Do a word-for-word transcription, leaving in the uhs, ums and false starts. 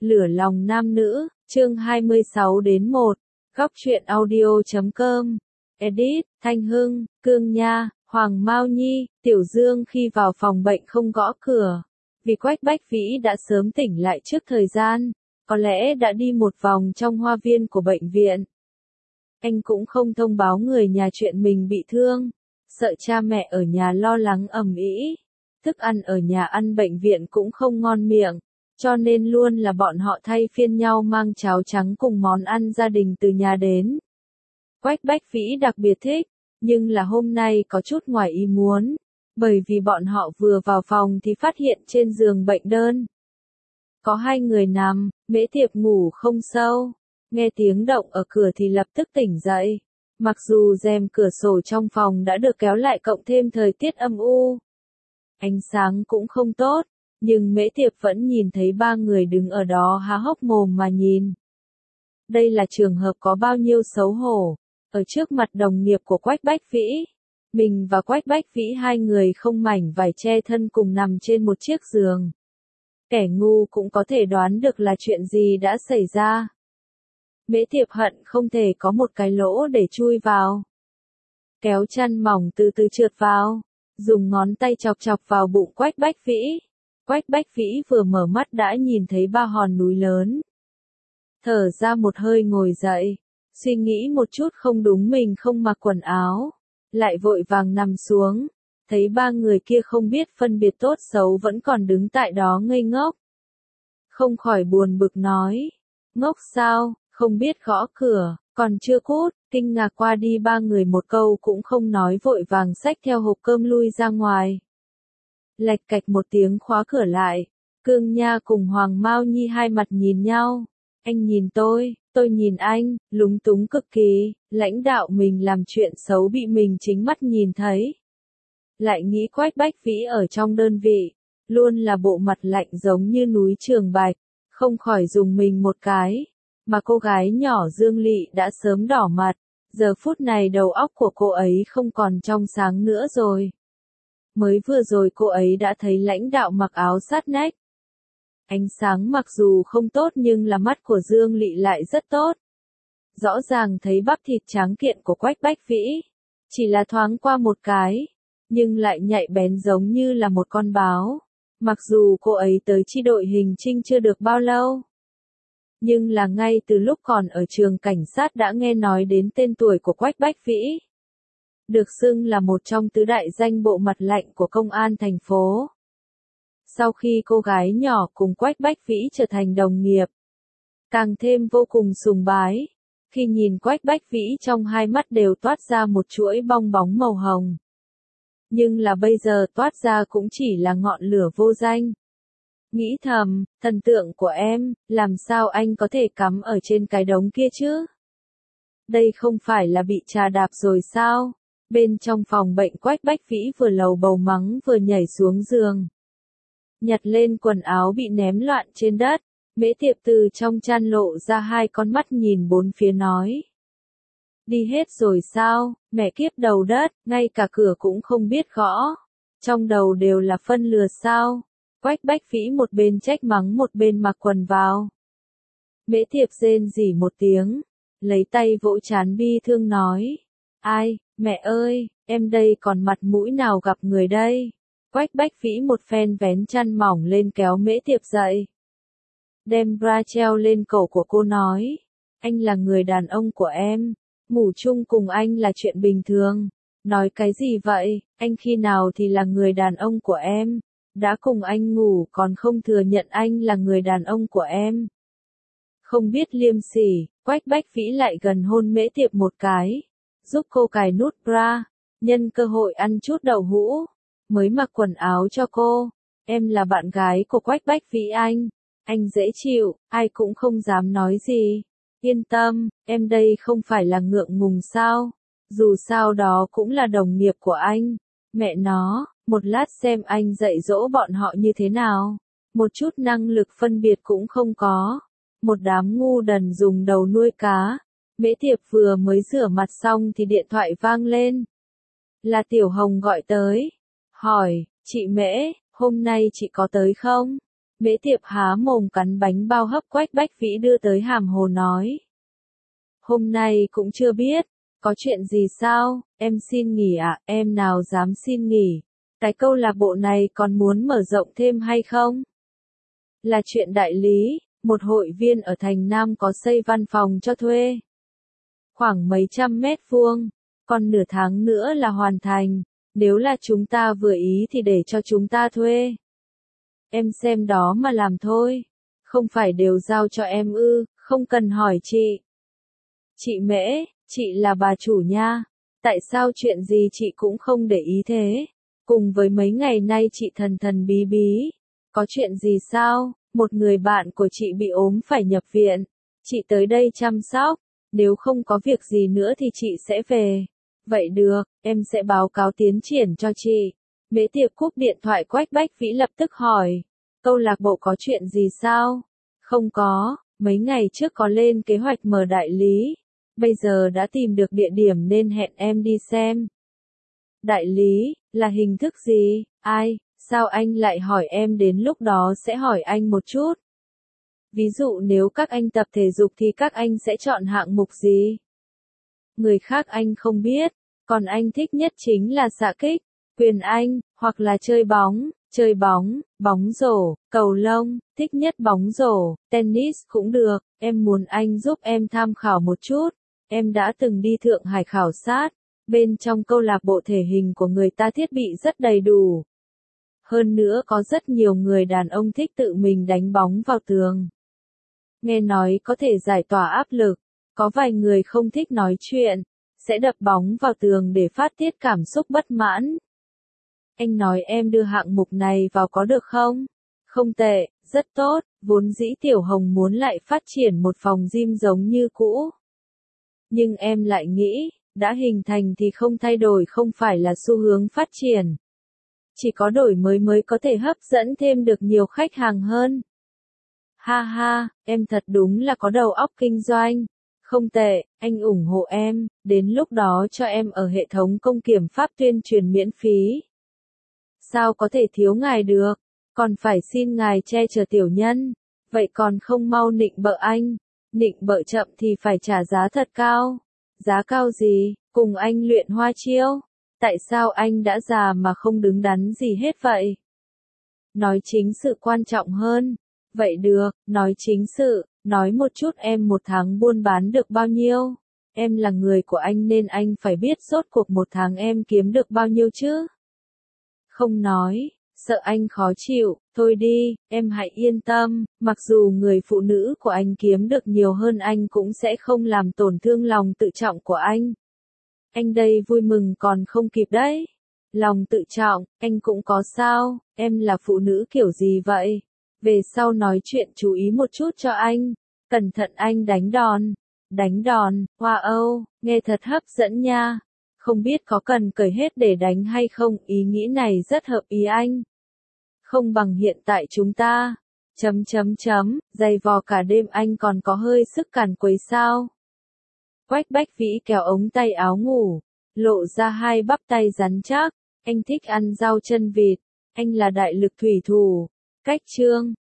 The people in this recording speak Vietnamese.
Lửa lòng nam nữ, chương hai mươi sáu đến một, góc truyện audio chấm com, edit, Thanh Hưng, Cương Nha, Hoàng Mao Nhi, Tiểu Dương khi vào phòng bệnh không gõ cửa, vì Quách Bách Vĩ đã sớm tỉnh lại trước thời gian, có lẽ đã đi một vòng trong hoa viên của bệnh viện. Anh cũng không thông báo người nhà chuyện mình bị thương, sợ cha mẹ ở nhà lo lắng ầm ĩ. Thức ăn ở nhà ăn bệnh viện cũng không ngon miệng, cho nên luôn là bọn họ thay phiên nhau mang cháo trắng cùng món ăn gia đình từ nhà đến. Quách Bách Vĩ đặc biệt thích, nhưng là hôm nay có chút ngoài ý muốn, bởi vì bọn họ vừa vào phòng thì phát hiện trên giường bệnh đơn có hai người nằm. Mễ Tiệp ngủ không sâu, nghe tiếng động ở cửa thì lập tức tỉnh dậy. Mặc dù rèm cửa sổ trong phòng đã được kéo lại cộng thêm thời tiết âm u, ánh sáng cũng không tốt, nhưng Mễ Tiệp vẫn nhìn thấy ba người đứng ở đó há hốc mồm mà nhìn. Đây là trường hợp có bao nhiêu xấu hổ, ở trước mặt đồng nghiệp của Quách Bách Vĩ. Mình và Quách Bách Vĩ hai người không mảnh vải che thân cùng nằm trên một chiếc giường. Kẻ ngu cũng có thể đoán được là chuyện gì đã xảy ra. Mễ Tiệp hận không thể có một cái lỗ để chui vào. Kéo chăn mỏng từ từ trượt vào, dùng ngón tay chọc chọc vào bụng Quách Bách Vĩ. Quách Bách Vĩ vừa mở mắt đã nhìn thấy ba hòn núi lớn. Thở ra một hơi ngồi dậy, suy nghĩ một chút không đúng mình không mặc quần áo, lại vội vàng nằm xuống, thấy ba người kia không biết phân biệt tốt xấu vẫn còn đứng tại đó ngây ngốc. Không khỏi buồn bực nói, ngốc sao, không biết gõ cửa, còn chưa cút. Kinh ngạc qua đi ba người một câu cũng không nói vội vàng xách theo hộp cơm lui ra ngoài. Lạch cạch một tiếng khóa cửa lại, Cương Nha cùng Hoàng Mao Nhi hai mặt nhìn nhau. Anh nhìn tôi, tôi nhìn anh, lúng túng cực kỳ, lãnh đạo mình làm chuyện xấu bị mình chính mắt nhìn thấy. Lại nghĩ Quách Bách Vĩ ở trong đơn vị, luôn là bộ mặt lạnh giống như núi Trường Bạch, không khỏi dùng mình một cái. Mà cô gái nhỏ Dương Lị đã sớm đỏ mặt, giờ phút này đầu óc của cô ấy không còn trong sáng nữa rồi. Mới vừa rồi cô ấy đã thấy lãnh đạo mặc áo sát nách. Ánh sáng mặc dù không tốt nhưng là mắt của Dương Lị lại rất tốt. Rõ ràng thấy bắp thịt tráng kiện của Quách Bách Vĩ, chỉ là thoáng qua một cái, nhưng lại nhạy bén giống như là một con báo. Mặc dù cô ấy tới chi đội hình trinh chưa được bao lâu, nhưng là ngay từ lúc còn ở trường cảnh sát đã nghe nói đến tên tuổi của Quách Bách Vĩ. Được xưng là một trong tứ đại danh bộ mặt lạnh của công an thành phố. Sau khi cô gái nhỏ cùng Quách Bách Vĩ trở thành đồng nghiệp, càng thêm vô cùng sùng bái. Khi nhìn Quách Bách Vĩ trong hai mắt đều toát ra một chuỗi bong bóng màu hồng. Nhưng là bây giờ toát ra cũng chỉ là ngọn lửa vô danh. Nghĩ thầm, thần tượng của em, làm sao anh có thể cắm ở trên cái đống kia chứ? Đây không phải là bị trà đạp rồi sao? Bên trong phòng bệnh Quách Bách Vĩ vừa lầu bầu mắng vừa nhảy xuống giường. Nhặt lên quần áo bị ném loạn trên đất, Mễ Tiệp từ trong chăn lộ ra hai con mắt nhìn bốn phía nói. Đi hết rồi sao, mẹ kiếp đầu đất, ngay cả cửa cũng không biết gõ. Trong đầu đều là phân lừa sao? Quách Bách Vĩ một bên trách mắng một bên mặc quần vào. Mễ Tiệp rên rỉ một tiếng, lấy tay vỗ trán bi thương nói. Ai, mẹ ơi, em đây còn mặt mũi nào gặp người đây? Quách Bách Vĩ một phen vén chăn mỏng lên kéo Mễ Tiệp dậy. Đem bra treo lên cổ của cô nói. Anh là người đàn ông của em, ngủ chung cùng anh là chuyện bình thường. Nói cái gì vậy, anh khi nào thì là người đàn ông của em? Đã cùng anh ngủ còn không thừa nhận anh là người đàn ông của em. Không biết liêm sỉ, Quách Bách Vĩ lại gần hôn Mễ Tiệp một cái, giúp cô cài nút bra, nhân cơ hội ăn chút đậu hũ, mới mặc quần áo cho cô. Em là bạn gái của Quách Bách Vĩ anh, anh dễ chịu, ai cũng không dám nói gì. Yên tâm, em đây không phải là ngượng ngùng sao, dù sao đó cũng là đồng nghiệp của anh. Mẹ nó, một lát xem anh dạy dỗ bọn họ như thế nào. Một chút năng lực phân biệt cũng không có. Một đám ngu đần dùng đầu nuôi cá. Mễ Tiệp vừa mới rửa mặt xong thì điện thoại vang lên. Là Tiểu Hồng gọi tới. Hỏi, chị Mễ, hôm nay chị có tới không? Mễ Tiệp há mồm cắn bánh bao hấp Quách Bách Vĩ đưa tới hàm hồ nói. Hôm nay cũng chưa biết, có chuyện gì sao, em xin nghỉ ạ, à? Em nào dám xin nghỉ. Cái câu lạc bộ này còn muốn mở rộng thêm hay không? Là chuyện đại lý, một hội viên ở thành Nam có xây văn phòng cho thuê. Khoảng mấy trăm mét vuông, còn nửa tháng nữa là hoàn thành, nếu là chúng ta vừa ý thì để cho chúng ta thuê. Em xem đó mà làm thôi, không phải đều giao cho em ư, không cần hỏi chị. Chị Mễ, chị là bà chủ nha, tại sao chuyện gì chị cũng không để ý thế? Cùng với mấy ngày nay chị thần thần bí bí, có chuyện gì sao? Một người bạn của chị bị ốm phải nhập viện, chị tới đây chăm sóc, nếu không có việc gì nữa thì chị sẽ về. Vậy được, em sẽ báo cáo tiến triển cho chị. Mễ Tiệp cúp điện thoại Quách Bách Vĩ lập tức hỏi, câu lạc bộ có chuyện gì sao? Không có, mấy ngày trước có lên kế hoạch mở đại lý, bây giờ đã tìm được địa điểm nên hẹn em đi xem. Đại lý, là hình thức gì? Ai, sao anh lại hỏi em, đến lúc đó sẽ hỏi anh một chút. Ví dụ nếu các anh tập thể dục thì các anh sẽ chọn hạng mục gì? Người khác anh không biết, còn anh thích nhất chính là xạ kích, quyền Anh, hoặc là chơi bóng, chơi bóng, bóng rổ, cầu lông, thích nhất bóng rổ, tennis cũng được, em muốn anh giúp em tham khảo một chút. Em đã từng đi Thượng Hải khảo sát, bên trong câu lạc bộ thể hình của người ta thiết bị rất đầy đủ. Hơn nữa có rất nhiều người đàn ông thích tự mình đánh bóng vào tường. Nghe nói có thể giải tỏa áp lực, có vài người không thích nói chuyện, sẽ đập bóng vào tường để phát tiết cảm xúc bất mãn. Anh nói em đưa hạng mục này vào có được không? Không tệ, rất tốt, vốn dĩ Tiểu Hồng muốn lại phát triển một phòng gym giống như cũ. Nhưng em lại nghĩ, đã hình thành thì không thay đổi không phải là xu hướng phát triển. Chỉ có đổi mới mới có thể hấp dẫn thêm được nhiều khách hàng hơn. Ha ha, em thật đúng là có đầu óc kinh doanh. Không tệ, anh ủng hộ em, đến lúc đó cho em ở hệ thống công kiểm pháp tuyên truyền miễn phí. Sao có thể thiếu ngài được, còn phải xin ngài che chở tiểu nhân, vậy còn không mau nịnh bợ anh, nịnh bợ chậm thì phải trả giá thật cao. Giá cao gì, cùng anh luyện hoa chiêu, tại sao anh đã già mà không đứng đắn gì hết vậy? Nói chính sự quan trọng hơn. Vậy được, nói chính sự, nói một chút em một tháng buôn bán được bao nhiêu? Em là người của anh nên anh phải biết rốt cuộc một tháng em kiếm được bao nhiêu chứ? Không nói, sợ anh khó chịu, thôi đi, em hãy yên tâm, mặc dù người phụ nữ của anh kiếm được nhiều hơn anh cũng sẽ không làm tổn thương lòng tự trọng của anh. Anh đây vui mừng còn không kịp đấy. Lòng tự trọng, anh cũng có sao, em là phụ nữ kiểu gì vậy? Về sau nói chuyện chú ý một chút cho anh, cẩn thận anh đánh đòn. Đánh đòn, wow, nghe thật hấp dẫn nha. Không biết có cần cởi hết để đánh hay không, ý nghĩ này rất hợp ý anh. Không bằng hiện tại chúng ta, chấm chấm chấm, giày vò cả đêm anh còn có hơi sức càn quấy sao. Quách Bách Vĩ kéo ống tay áo ngủ, lộ ra hai bắp tay rắn chắc, anh thích ăn rau chân vịt, anh là đại lực thủy thủ. Cách chương